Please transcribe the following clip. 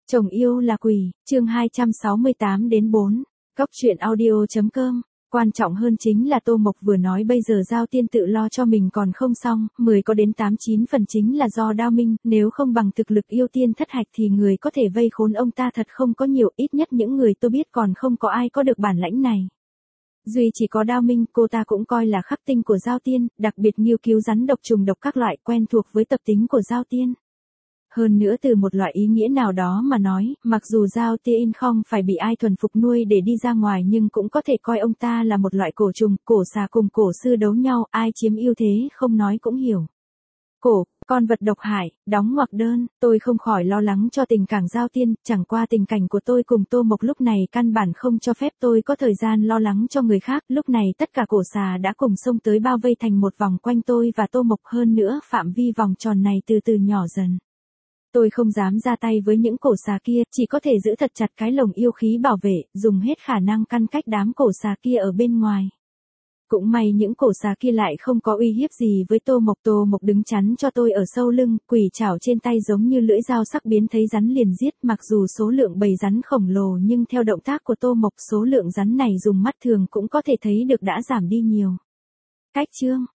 Chồng yêu là quỷ, chương 268 đến 4. Cốc truyện audio.com. Quan trọng hơn chính là Tô Mộc vừa nói bây giờ Giao Tiên tự lo cho mình còn không xong, 10 có đến 8-9 phần chính là do Đao Minh, nếu không bằng thực lực yêu tiên thất hạch thì người có thể vây khốn ông ta thật không có nhiều, ít nhất những người tôi biết còn không có ai có được bản lãnh này. Duy chỉ có Đao Minh, cô ta cũng coi là khắc tinh của Giao Tiên, đặc biệt nghiên cứu rắn độc trùng độc các loại, quen thuộc với tập tính của Giao Tiên. Hơn nữa từ một loại ý nghĩa nào đó mà nói, mặc dù Giao Tiên không phải bị ai thuần phục nuôi để đi ra ngoài nhưng cũng có thể coi ông ta là một loại cổ trùng, cổ xà cùng cổ sư đấu nhau, ai chiếm ưu thế không nói cũng hiểu. Con vật độc hại, đóng ngoặc đơn, tôi không khỏi lo lắng cho tình cảm Giao Tiên, chẳng qua tình cảnh của tôi cùng Tô Mộc lúc này căn bản không cho phép tôi có thời gian lo lắng cho người khác, lúc này tất cả cổ xà đã cùng xông tới bao vây thành một vòng quanh tôi và Tô Mộc, hơn nữa phạm vi vòng tròn này từ từ nhỏ dần. Tôi không dám ra tay với những cổ xà kia, chỉ có thể giữ thật chặt cái lồng yêu khí bảo vệ, dùng hết khả năng căn cách đám cổ xà kia ở bên ngoài. Cũng may những cổ xà kia lại không có uy hiếp gì với Tô Mộc đứng chắn cho tôi ở sau lưng, quỷ chảo trên tay giống như lưỡi dao sắc biến thấy rắn liền giết, mặc dù số lượng bầy rắn khổng lồ nhưng theo động tác của Tô Mộc số lượng rắn này dùng mắt thường cũng có thể thấy được đã giảm đi nhiều. Cách chương